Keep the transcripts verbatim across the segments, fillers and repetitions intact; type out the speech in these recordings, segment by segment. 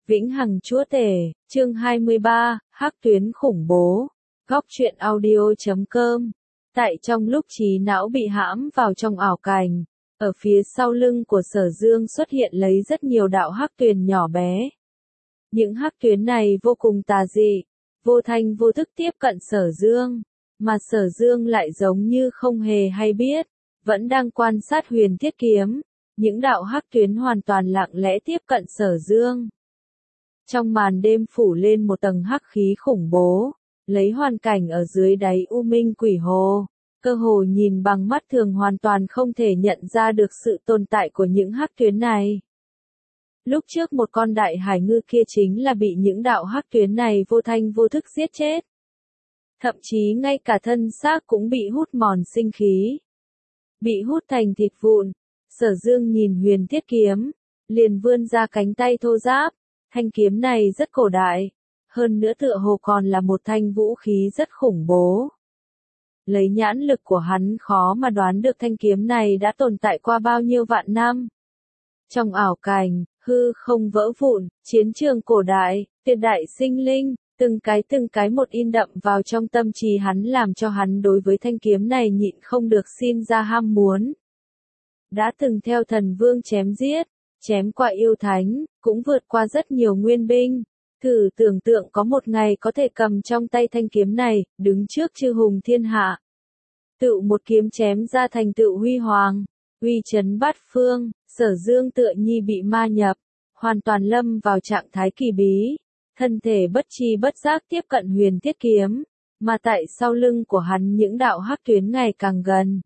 Vĩnh Hằng Chúa Tể, chương hai mươi ba, Hắc Tuyến Khủng Bố, Góc truyện audio chấm com. Tại trong lúc trí não bị hãm vào trong ảo cảnh, ở phía sau lưng của Sở Dương xuất hiện lấy rất nhiều đạo hắc tuyền nhỏ bé. Những hắc tuyến này vô cùng tà dị, vô thanh vô thức tiếp cận Sở Dương, mà Sở Dương lại giống như không hề hay biết, vẫn đang quan sát Huyền Thiết Kiếm. Những đạo hắc tuyến hoàn toàn lặng lẽ tiếp cận Sở Dương. Trong màn đêm phủ lên một tầng hắc khí khủng bố, lấy hoàn cảnh ở dưới đáy U Minh Quỷ Hồ, cơ hồ nhìn bằng mắt thường hoàn toàn không thể nhận ra được sự tồn tại của những hắc tuyến này. Lúc trước một con đại hải ngư kia chính là bị những đạo hắc tuyến này vô thanh vô thức giết chết. Thậm chí ngay cả thân xác cũng bị hút mòn sinh khí, bị hút thành thịt vụn. Sở Dương nhìn Huyền Thiết Kiếm, liền vươn ra cánh tay thô ráp. Thanh kiếm này rất cổ đại, hơn nữa tựa hồ còn là một thanh vũ khí rất khủng bố. Lấy nhãn lực của hắn khó mà đoán được thanh kiếm này đã tồn tại qua bao nhiêu vạn năm. Trong ảo cảnh, hư không vỡ vụn, chiến trường cổ đại, tuyệt đại sinh linh, từng cái từng cái một in đậm vào trong tâm trí hắn, làm cho hắn đối với thanh kiếm này nhịn không được sinh ra ham muốn. Đã từng theo thần vương chém giết, chém qua yêu thánh, cũng vượt qua rất nhiều nguyên binh. Thử tưởng tượng có một ngày có thể cầm trong tay thanh kiếm này, đứng trước chư hùng thiên hạ. Tự một kiếm chém ra thành tựu huy hoàng, uy chấn bát phương. Sở Dương tựa nhi bị ma nhập, hoàn toàn lâm vào trạng thái kỳ bí. Thân thể bất chi bất giác tiếp cận Huyền Thiết Kiếm, mà tại sau lưng của hắn những đạo hắc tuyến ngày càng gần.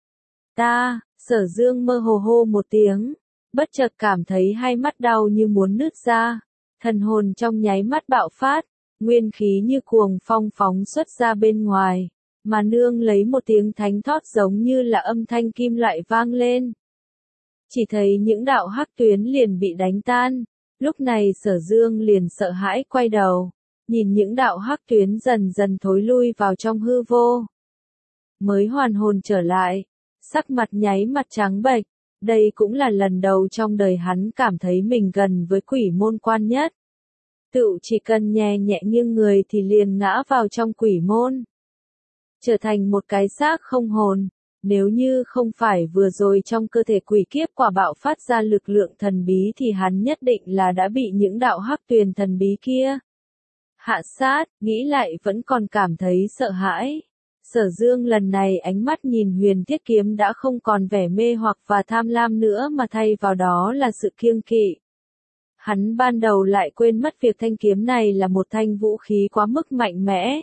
Ta, Sở Dương mơ hồ hô một tiếng, bất chợt cảm thấy hai mắt đau như muốn nứt ra, thần hồn trong nháy mắt bạo phát, nguyên khí như cuồng phong phóng xuất ra bên ngoài, mà nương lấy một tiếng thánh thót giống như là âm thanh kim loại vang lên. Chỉ thấy những đạo hắc tuyến liền bị đánh tan, lúc này Sở Dương liền sợ hãi quay đầu, nhìn những đạo hắc tuyến dần dần thối lui vào trong hư vô. Mới hoàn hồn trở lại, sắc mặt nháy mặt trắng bệch. Đây cũng là lần đầu trong đời hắn cảm thấy mình gần với quỷ môn quan nhất. Tự chỉ cần nhẹ nhẹ nghiêng người thì liền ngã vào trong quỷ môn, trở thành một cái xác không hồn. Nếu như không phải vừa rồi trong cơ thể quỷ kiếp quả bạo phát ra lực lượng thần bí thì hắn nhất định là đã bị những đạo hắc tuyền thần bí kia hạ sát. Nghĩ lại vẫn còn cảm thấy sợ hãi. Sở Dương lần này ánh mắt nhìn Huyền Thiết Kiếm đã không còn vẻ mê hoặc và tham lam nữa, mà thay vào đó là sự kiêng kỵ. Hắn ban đầu lại quên mất việc thanh kiếm này là một thanh vũ khí quá mức mạnh mẽ.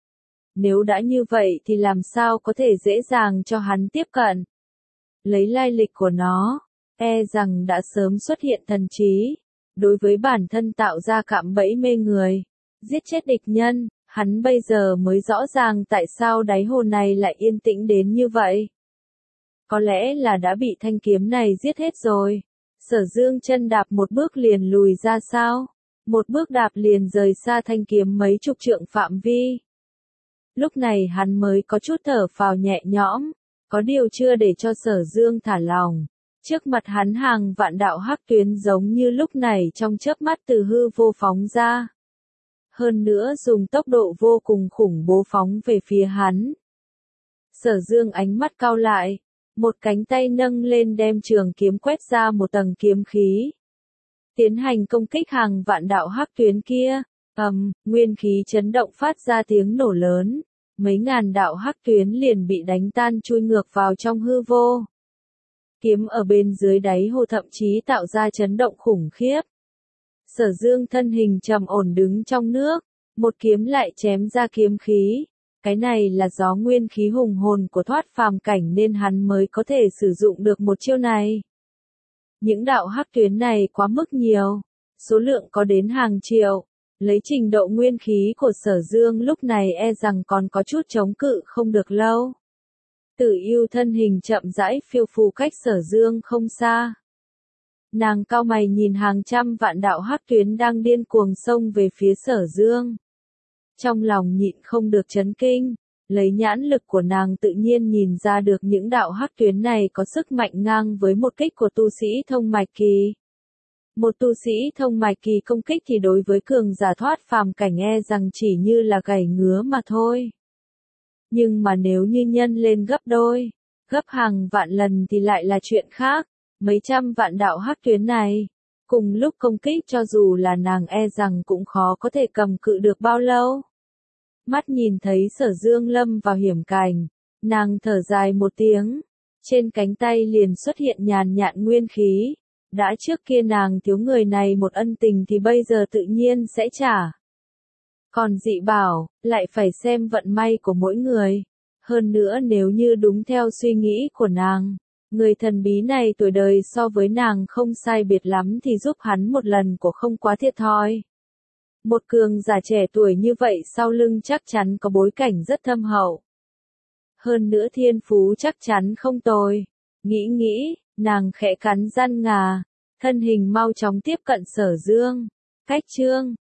Nếu đã như vậy thì làm sao có thể dễ dàng cho hắn tiếp cận. Lấy lai lịch của nó, e rằng đã sớm xuất hiện thần trí, đối với bản thân tạo ra cạm bẫy mê người, giết chết địch nhân. Hắn bây giờ mới rõ ràng tại sao đáy hồ này lại yên tĩnh đến như vậy. Có lẽ là đã bị thanh kiếm này giết hết rồi. Sở Dương chân đạp một bước liền lùi ra sao? Một bước đạp liền rời xa thanh kiếm mấy chục trượng phạm vi. Lúc này hắn mới có chút thở phào nhẹ nhõm, có điều chưa để cho Sở Dương thả lòng. Trước mặt hắn hàng vạn đạo hắc tuyến giống như lúc này trong chớp mắt từ hư vô phóng ra. Hơn nữa dùng tốc độ vô cùng khủng bố phóng về phía hắn. Sở Dương ánh mắt cau lại, một cánh tay nâng lên đem trường kiếm quét ra một tầng kiếm khí, tiến hành công kích hàng vạn đạo hắc tuyến kia. Ầm, nguyên khí chấn động phát ra tiếng nổ lớn, mấy ngàn đạo hắc tuyến liền bị đánh tan chui ngược vào trong hư vô. Kiếm ở bên dưới đáy hồ thậm chí tạo ra chấn động khủng khiếp. Sở Dương thân hình trầm ổn đứng trong nước, một kiếm lại chém ra kiếm khí. Cái này là do nguyên khí hùng hồn của thoát phàm cảnh nên hắn mới có thể sử dụng được một chiêu này. Những đạo hắc tuyến này quá mức nhiều, số lượng có đến hàng triệu. Lấy trình độ nguyên khí của Sở Dương lúc này e rằng còn có chút chống cự không được lâu. Tử Yêu thân hình chậm rãi phiêu phù cách Sở Dương không xa. Nàng cau mày nhìn hàng trăm vạn đạo hắc tuyến đang điên cuồng xông về phía Sở Dương. Trong lòng nhịn không được chấn kinh, lấy nhãn lực của nàng tự nhiên nhìn ra được những đạo hắc tuyến này có sức mạnh ngang với một kích của tu sĩ thông mạch kỳ. Một tu sĩ thông mạch kỳ công kích thì đối với cường giả thoát phàm cảnh e rằng chỉ như là gảy ngứa mà thôi. Nhưng mà nếu như nhân lên gấp đôi, gấp hàng vạn lần thì lại là chuyện khác. Mấy trăm vạn đạo hắc tuyến này, cùng lúc công kích cho dù là nàng e rằng cũng khó có thể cầm cự được bao lâu. Mắt nhìn thấy Sở Dương lâm vào hiểm cảnh, nàng thở dài một tiếng, trên cánh tay liền xuất hiện nhàn nhạt nguyên khí. Đã trước kia nàng thiếu người này một ân tình thì bây giờ tự nhiên sẽ trả. Còn dị bảo, lại phải xem vận may của mỗi người. Hơn nữa nếu như đúng theo suy nghĩ của nàng, người thần bí này tuổi đời so với nàng không sai biệt lắm thì giúp hắn một lần của không quá thiệt thòi. Một cường giả trẻ tuổi như vậy sau lưng chắc chắn có bối cảnh rất thâm hậu. Hơn nữa thiên phú chắc chắn không tồi. Nghĩ nghĩ, nàng khẽ cắn răng ngà, thân hình mau chóng tiếp cận Sở Dương. Cách chương